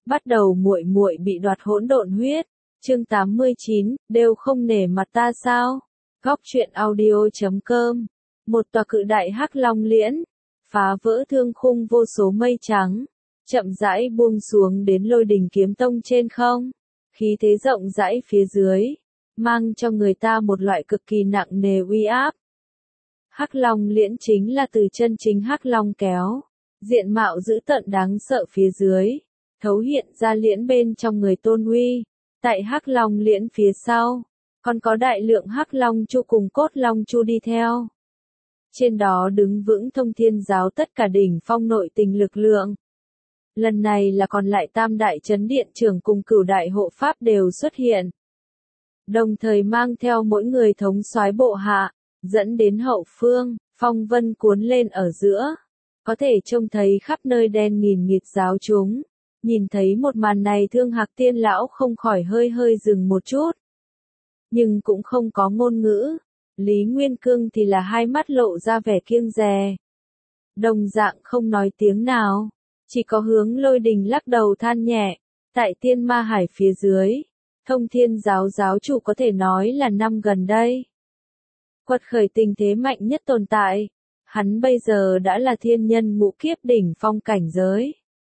Bắt đầu muội muội bị đoạt hỗn độn huyết. Chương 89, đều không nể mặt ta sao? Góc truyện audio.com. Một tòa cự đại hắc long liễn, phá vỡ thương khung vô số mây trắng, chậm rãi buông xuống đến Lôi Đình Kiếm Tông trên không. Khí thế rộng rãi phía dưới, mang cho người ta một loại cực kỳ nặng nề uy áp. Hắc long liễn chính là từ chân chính hắc long kéo, diện mạo dữ tợn đáng sợ phía dưới, thấu hiện ra liễn bên trong người tôn uy. Tại hắc long liễn phía sau, còn có đại lượng hắc long chu cùng cốt long chu đi theo. Trên đó đứng vững Thông Thiên giáo tất cả đỉnh phong nội tình lực lượng. Lần này là còn lại tam đại chấn điện trưởng cùng cửu đại hộ pháp đều xuất hiện. Đồng thời mang theo mỗi người thống soái bộ hạ, dẫn đến hậu phương, phong vân cuốn lên ở giữa. Có thể trông thấy khắp nơi đen nghìn nghịt giáo chúng. Nhìn thấy một màn này Thương Hạc Tiên lão không khỏi hơi dừng một chút. Nhưng cũng không có ngôn ngữ. Lý Nguyên Cương thì là hai mắt lộ ra vẻ kiêng dè. Đồng dạng không nói tiếng nào. Chỉ có Hướng Lôi Đình lắc đầu than nhẹ. Tại Tiên Ma Hải phía dưới, Thông Thiên giáo giáo chủ có thể nói là năm gần đây quật khởi tình thế mạnh nhất tồn tại. Hắn bây giờ đã là thiên nhân ngũ kiếp đỉnh phong cảnh giới.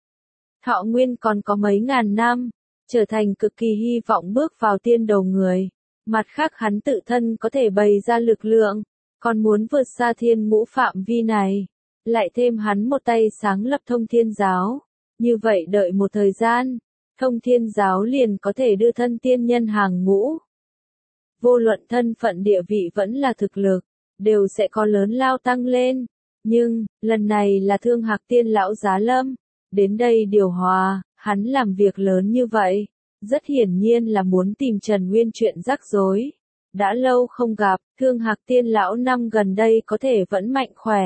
Thọ nguyên còn có mấy ngàn năm, trở thành cực kỳ hy vọng bước vào tiên đầu người. Mặt khác hắn tự thân có thể bày ra lực lượng, còn muốn vượt xa thiên ngũ phạm vi này. Lại thêm hắn một tay sáng lập Thông Thiên giáo. Như vậy đợi một thời gian, Thông Thiên giáo liền có thể đưa thân tiên nhân hàng ngũ. Vô luận thân phận địa vị vẫn là thực lực, đều sẽ có lớn lao tăng lên. Nhưng, lần này là Thương Hạc Tiên lão giá lâm. Đến đây điều hòa, hắn làm việc lớn như vậy. Rất hiển nhiên là muốn tìm Trần Nguyên chuyện rắc rối. Đã lâu không gặp, Thương Hạc Tiên lão năm gần đây có thể vẫn mạnh khỏe.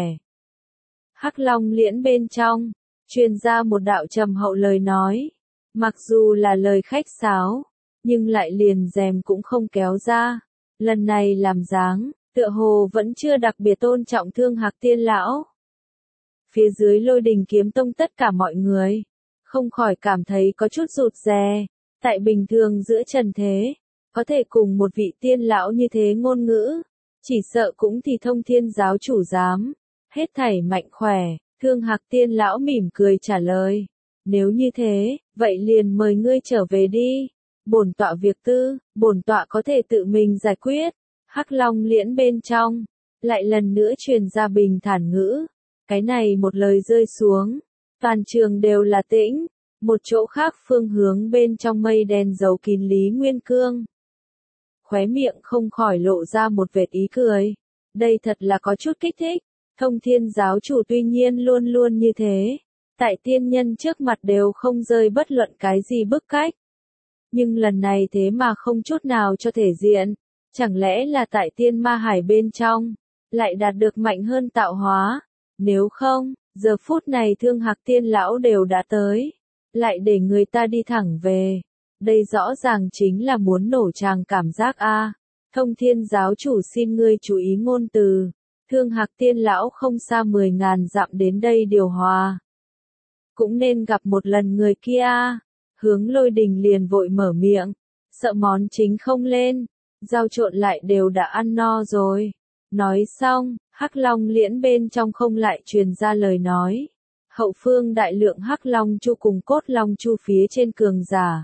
Hắc Long liễn bên trong, truyền ra một đạo trầm hậu lời nói. Mặc dù là lời khách sáo, nhưng lại liền rèm cũng không kéo ra. Lần này làm dáng, tựa hồ vẫn chưa đặc biệt tôn trọng Thương Hạc Tiên lão. Phía dưới Lôi Đình Kiếm Tông tất cả mọi người, không khỏi cảm thấy có chút rụt rè. Tại bình thường giữa trần thế, có thể cùng một vị tiên lão như thế ngôn ngữ, chỉ sợ cũng thì Thông Thiên giáo chủ dám. Hết thảy mạnh khỏe, Thương Hạc Tiên lão mỉm cười trả lời. Nếu như thế, vậy liền mời ngươi trở về đi. Bổn tọa việc tư, bổn tọa có thể tự mình giải quyết. Hắc Long liễn bên trong, lại lần nữa truyền ra bình thản ngữ. Cái này một lời rơi xuống, toàn trường đều là tĩnh. Một chỗ khác phương hướng bên trong mây đen giấu kín Lý Nguyên Cương. Khóe miệng không khỏi lộ ra một vệt ý cười. Đây thật là có chút kích thích. Thông Thiên giáo chủ tuy nhiên luôn luôn như thế. Tại tiên nhân trước mặt đều không rơi bất luận cái gì bức cách. Nhưng lần này thế mà không chút nào cho thể diện. Chẳng lẽ là tại Tiên Ma Hải bên trong, lại đạt được mạnh hơn tạo hóa. Nếu không, giờ phút này Thương Hạc Tiên lão đều đã tới. Lại để người ta đi thẳng về. Đây rõ ràng chính là muốn nổ tràng cảm giác a. Thông Thiên giáo chủ xin ngươi chú ý ngôn từ. Thương Hạc Tiên lão không xa 10.000 dặm đến đây điều hòa. Cũng nên gặp một lần người kia. Hướng Lôi Đình liền vội mở miệng. Sợ món chính không lên. Giao trộn lại đều đã ăn no rồi. Nói xong, Hắc Long liễn bên trong không lại truyền ra lời nói. Hậu phương đại lượng hắc long chu cùng cốt long chu phía trên cường giả.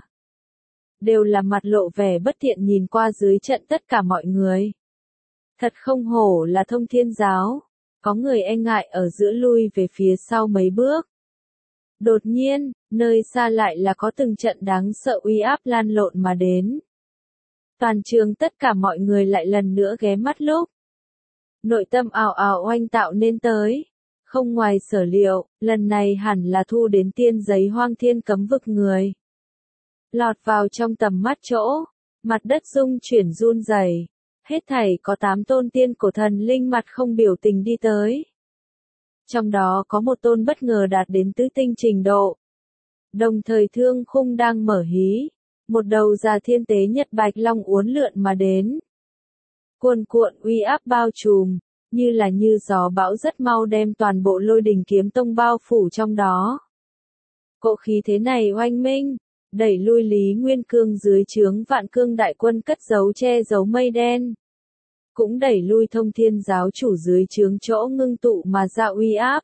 Đều là mặt lộ vẻ bất thiện nhìn qua dưới trận tất cả mọi người. Thật không hổ là Thông Thiên giáo. Có người e ngại ở giữa lui về phía sau mấy bước. Đột nhiên, nơi xa lại là có từng trận đáng sợ uy áp lan lộn mà đến. Toàn trường tất cả mọi người lại lần nữa ghé mắt lúc. Nội tâm ào ào oanh tạo nên tới. Không ngoài sở liệu, lần này hẳn là thu đến tiên giấy Hoang Thiên cấm vực người. Lọt vào trong tầm mắt chỗ, mặt đất rung chuyển run rẩy. Hết thảy có 8 tôn tiên cổ thần linh mặt không biểu tình đi tới. Trong đó có một tôn bất ngờ đạt đến tứ tinh trình độ. Đồng thời thương khung đang mở hí. Một đầu già thiên tế nhật bạch long uốn lượn mà đến. Cuồn cuộn uy áp bao trùm. Như là như gió bão rất mau đem toàn bộ Lôi Đình Kiếm Tông bao phủ trong đó. Cỗ khí thế này oanh minh, đẩy lui Lý Nguyên Cương dưới trướng Vạn Cương đại quân cất giấu che giấu mây đen. Cũng đẩy lui Thông Thiên giáo chủ dưới trướng chỗ ngưng tụ mà ra uy áp.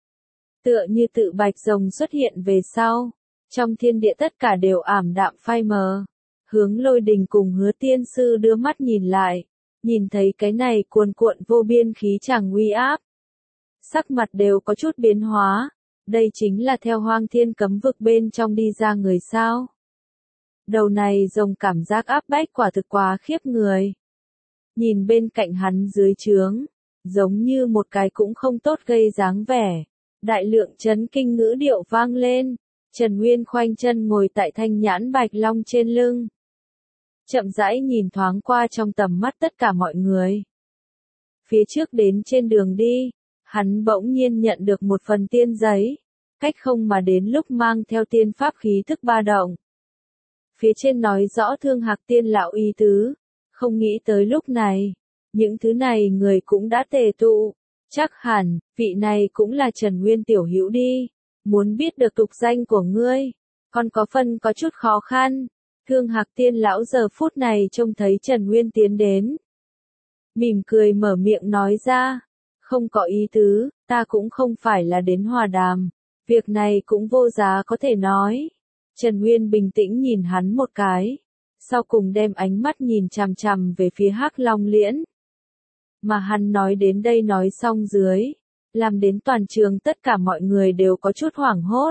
Tựa như tự bạch rồng xuất hiện về sau, trong thiên địa tất cả đều ảm đạm phai mờ. Hướng Lôi Đình cùng Hứa Tiên Sư đưa mắt nhìn lại, nhìn thấy cái này cuồn cuộn vô biên khí chàng uy áp. Sắc mặt đều có chút biến hóa, đây chính là theo Hoang Thiên cấm vực bên trong đi ra người sao. Đầu này rồng cảm giác áp bách quả thực quá khiếp người. Nhìn bên cạnh hắn dưới trướng, giống như một cái cũng không tốt gây dáng vẻ. Đại lượng chấn kinh ngữ điệu vang lên, Trần Nguyên khoanh chân ngồi tại thanh nhãn bạch long trên lưng. Chậm rãi nhìn thoáng qua trong tầm mắt tất cả mọi người. Phía trước đến trên đường đi, hắn bỗng nhiên nhận được một phần tiên giấy, cách không mà đến lúc mang theo tiên pháp khí thức ba động. Phía trên nói rõ Thương Hạc Tiên lão ý tứ, không nghĩ tới lúc này, những thứ này người cũng đã tề tụ, chắc hẳn, vị này cũng là Trần Nguyên tiểu hữu đi, muốn biết được tục danh của ngươi, còn có phần có chút khó khăn. Thương Hạc Tiên lão giờ phút này trông thấy Trần Nguyên tiến đến. Mỉm cười mở miệng nói ra, không có ý tứ, ta cũng không phải là đến hòa đàm, việc này cũng vô giá có thể nói. Trần Nguyên bình tĩnh nhìn hắn một cái, sau cùng đem ánh mắt nhìn chằm chằm về phía Hắc Long Liễn. Mà hắn nói đến đây nói xong dưới, làm đến toàn trường tất cả mọi người đều có chút hoảng hốt.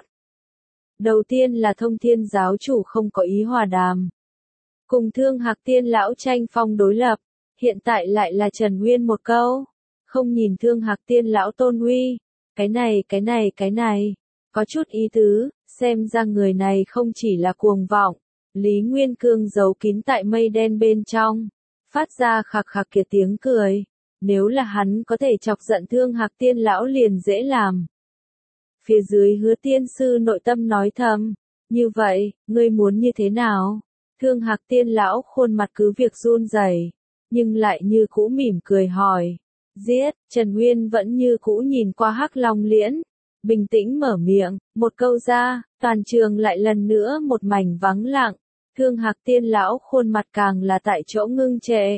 Đầu tiên là Thông Thiên giáo chủ không có ý hòa đàm. Cùng Thương Hạc Tiên lão tranh phong đối lập, hiện tại lại là Trần Nguyên một câu. Không nhìn Thương Hạc Tiên lão tôn uy, cái này, có chút ý tứ, xem ra người này không chỉ là cuồng vọng. Lý Nguyên Cương giấu kín tại mây đen bên trong, phát ra khạc khạc kiệt tiếng cười. Nếu là hắn có thể chọc giận Thương Hạc Tiên lão liền dễ làm. Phía dưới Hứa Tiên Sư nội tâm nói thầm, như vậy, ngươi muốn như thế nào? Thương Hạc Tiên lão khuôn mặt cứ việc run rẩy, nhưng lại như cũ mỉm cười hỏi. Giết, Trần Nguyên vẫn như cũ nhìn qua Hắc Long Liễn, bình tĩnh mở miệng, một câu ra, toàn trường lại lần nữa một mảnh vắng lặng. Thương Hạc Tiên lão khuôn mặt càng là tại chỗ ngưng trệ.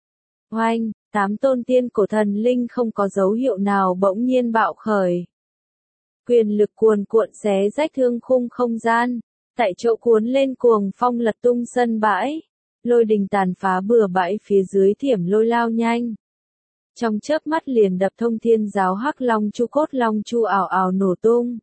Oanh, 8 tôn tiên cổ thần linh không có dấu hiệu nào bỗng nhiên bạo khởi. Quyền lực cuồn cuộn xé rách thương khung không gian, tại chỗ cuốn lên cuồng phong lật tung sân bãi, lôi đình tàn phá bừa bãi phía dưới thiểm lôi lao nhanh. Trong chớp mắt liền đập Thông Thiên giáo Hắc Long Chu cốt long chu ảo ảo nổ tung.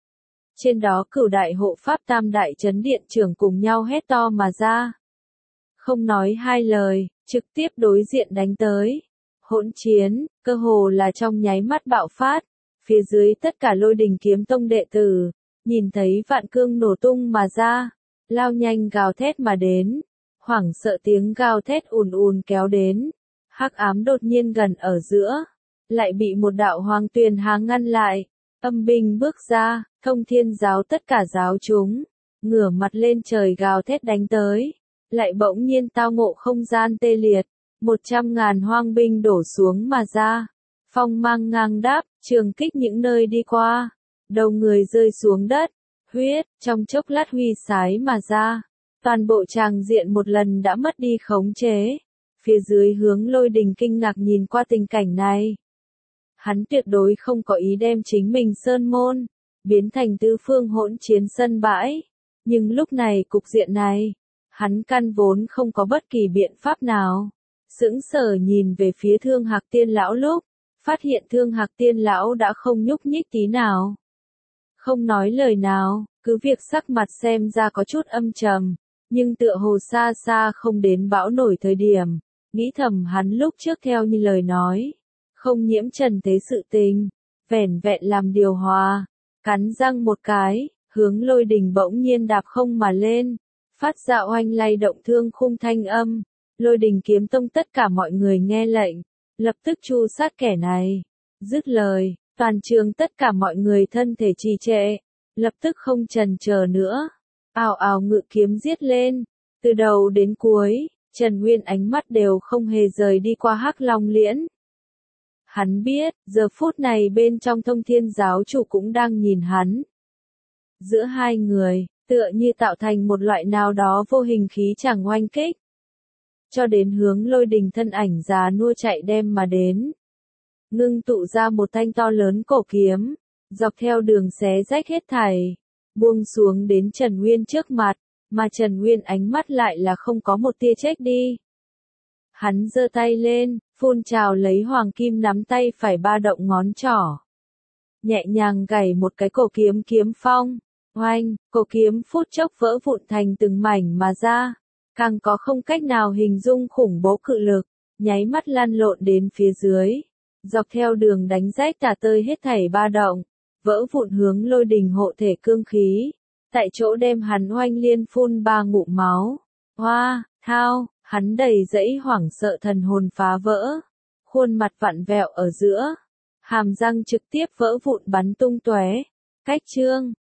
Trên đó Cửu đại hộ pháp Tam đại chấn điện trưởng cùng nhau hét to mà ra. Không nói hai lời, trực tiếp đối diện đánh tới. Hỗn chiến, cơ hồ là trong nháy mắt bạo phát. Phía dưới tất cả Lôi Đình kiếm tông đệ tử, nhìn thấy Vạn Cương nổ tung mà ra, lao nhanh gào thét mà đến. Hoảng sợ tiếng gào thét ùn ùn kéo đến. Hắc ám đột nhiên gần ở giữa, lại bị một đạo hoàng tuyền hàng ngăn lại. Âm binh bước ra, Thông Thiên giáo tất cả giáo chúng, ngửa mặt lên trời gào thét đánh tới, lại bỗng nhiên tao ngộ không gian tê liệt, 100.000 hoang binh đổ xuống mà ra, phong mang ngang đáp, trường kích những nơi đi qua, đầu người rơi xuống đất, huyết trong chốc lát huy sái mà ra, toàn bộ tràng diện một lần đã mất đi khống chế. Phía dưới Hướng Lôi Đình kinh ngạc nhìn qua tình cảnh này. Hắn tuyệt đối không có ý đem chính mình sơn môn, biến thành tứ phương hỗn chiến sân bãi. Nhưng lúc này cục diện này, hắn căn vốn không có bất kỳ biện pháp nào. Sững sờ nhìn về phía Thương Hạc Tiên lão lúc, phát hiện Thương Hạc Tiên lão đã không nhúc nhích tí nào. Không nói lời nào, cứ việc sắc mặt xem ra có chút âm trầm, nhưng tựa hồ xa xa không đến bão nổi thời điểm. Nghĩ thầm hắn lúc trước theo như lời nói, không nhiễm trần thế sự tình, vẻn vẹn làm điều hòa, cắn răng một cái, Hướng Lôi Đình bỗng nhiên đạp không mà lên, phát ra oanh lay động thương khung thanh âm, Lôi Đình kiếm tông tất cả mọi người nghe lệnh, lập tức tru sát kẻ này, dứt lời, toàn trường tất cả mọi người thân thể trì trệ, lập tức không chần chờ nữa, ào ào ngự kiếm giết lên, từ đầu đến cuối. Trần Nguyên ánh mắt đều không hề rời đi qua Hắc Long Liễn. Hắn biết, giờ phút này bên trong Thông Thiên giáo chủ cũng đang nhìn hắn. giữa hai người, tựa như tạo thành một loại nào đó vô hình khí chẳng oanh kích. Cho đến hướng Lôi Đình thân ảnh già nua chạy đem mà đến. Ngưng tụ ra một thanh to lớn cổ kiếm, dọc theo đường xé rách hết thảy, buông xuống đến Trần Nguyên trước mặt, mà Trần Nguyên ánh mắt lại là không có một tia chết đi. Hắn giơ tay lên, phun trào lấy hoàng kim nắm tay phải ba động ngón trỏ. Nhẹ nhàng gảy một cái cổ kiếm kiếm phong, oanh, cổ kiếm phút chốc vỡ vụn thành từng mảnh mà ra, càng có không cách nào hình dung khủng bố cự lực, nháy mắt lăn lộn đến phía dưới, dọc theo đường đánh rách tả tơi hết thảy ba động, vỡ vụn hướng Lôi Đình hộ thể cương khí, tại chỗ đem hắn oanh liên phun ba ngụm máu. Hoa, thao, hắn đầy dẫy hoảng sợ thần hồn phá vỡ, khuôn mặt vặn vẹo ở giữa, hàm răng trực tiếp vỡ vụn bắn tung tóe. Cách chương